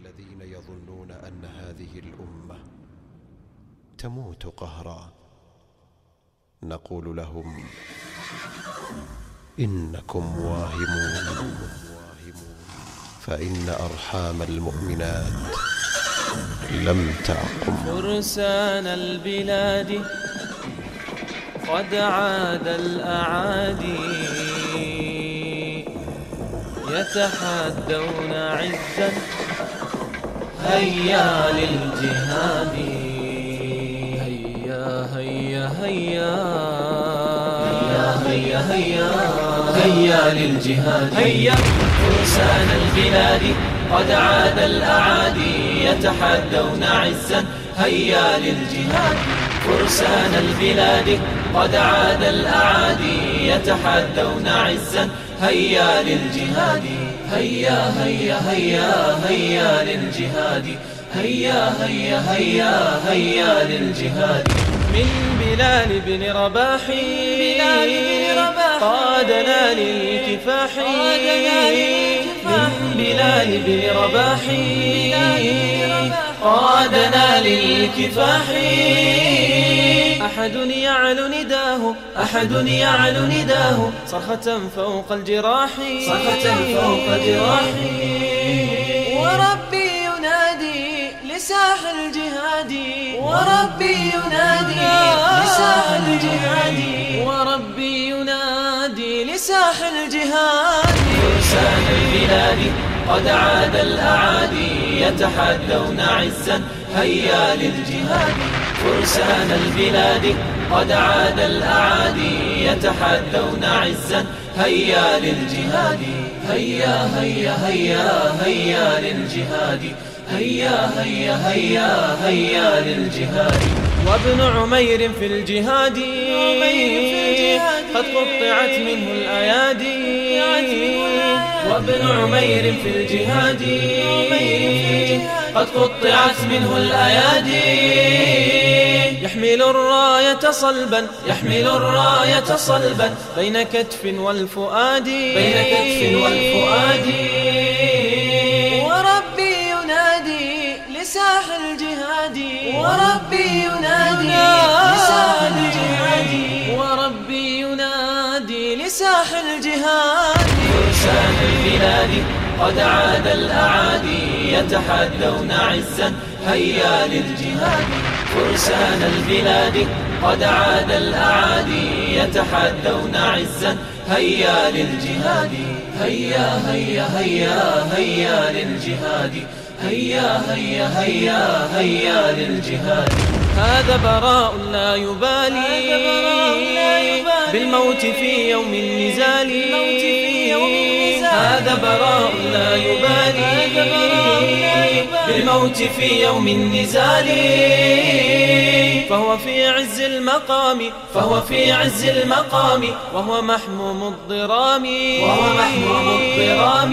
الذين يظنون أن هذه الأمة تموت قهرا نقول لهم إنكم واهمون، فإن أرحام المؤمنات لم تعقم. فرسان البلاد قد عاد الأعادي يتحدون عزا هيا للجهاد. هيا هيا هيا هيا هيا هيا للجهاد. هيا فرسان البلاد قد عاد الأعادي يتحدون عزا هيا للجهاد. فرسان البلاد قد عاد الأعادي يتحدون عزا هيا للجهاد. هيا هيا هيا هيا للجهاد. هيا هيا هيا هيا للجهاد. من بلال بن رباح قادنا للكفاح. من بلال بن رباح قادنا للكفاح. أحد يعلو نداه، أحد يعلو نداه صرخة فوق الجراح، صرخة فوق الجراح. وربي ينادي لساح الجهاد، وربي ينادي لساح الجهاد، وربي ينادي لساح الجهاد. فرسان البلاد قد عاد الأعادي يتحدون عزا هيا للجهاد. فرسان البلاد قد عاد الأعادي يتحدون عزا هيا للجهاد. هيا هيا هيا هيا للجهاد. هيا هيا هيا هيا للجهاد. وابن عمير في الجهاد قد قطعت منه الأيادي. وابن عمير في الجهاد قد قطعت منه الأيادي. يحمل الراية صلبا، يحمل الراية صلبا بين كتف والفؤاد، بين كتف والفؤاد. وربي ينادي لساح الجهاد، وربي ينادي لساح الجهاد، وربي ينادي لساح الجهاد. فرسان البلاد قد عاد الأعادي يتحدون عزا هيا للجهاد. فرسان البلاد قد عاد الأعادي يتحدون عزا هيا للجهاد. هيا هيا هيا هيا للجهاد. هيا هيا هيا هيا للجهاد. هذا براء لا يبالي بالموت في يوم النزال. هذا براء لا يبالي بالموت في يوم النزال. فهو في عز المقام، فهو في عز المقام وهو محموم الضرام، وهو محموم الضرام.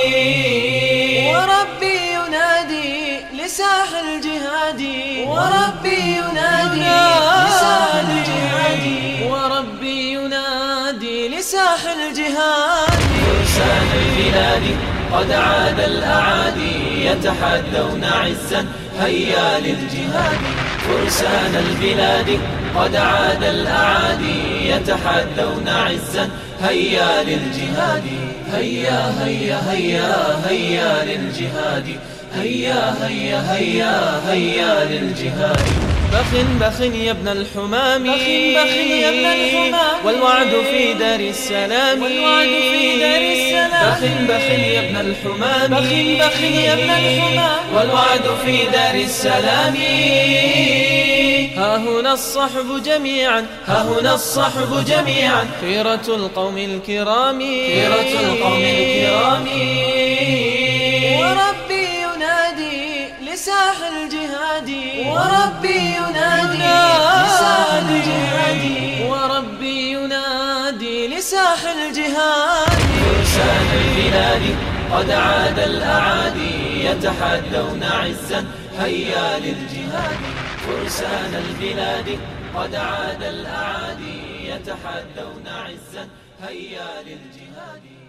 وربي ينادي لساح الجهاد، وربي ينادي لساح الجهاد، وربي ينادي لساح الجهاد. فرسان البلاد قد عاد الأعادي يتحدون عزا هيا للجهاد. فرسان البلاد قد عاد الأعادي يتحدون عزا هيا للجهاد. هيا هيا هيا هيا للجهاد. هيا هيا هيا هيا للجهاد. بخ بخ يا ابن الحمام، بخ بخ يا ابن الحمام، والوعد في دار السلام، والوعد في دار السلام. بخ بخ يا ابن الحمام، بخ بخ يا ابن الحمام، والوعد في دار السلام. ها هنا الصحب جميعا، ها هنا الصحب جميعا خيرة القوم الكرام، خيرة القوم الكرام. وربي ينادي لساح الجهاد، وربي ينادي لساح الجهاد، وربي ينادي لساح الجهاد. فرسان البلاد قد عاد الأعادي يتحدون عزا هيا للجهاد. فرسان البلاد قد عاد الأعادي يتحدون عزا هيا للجهاد.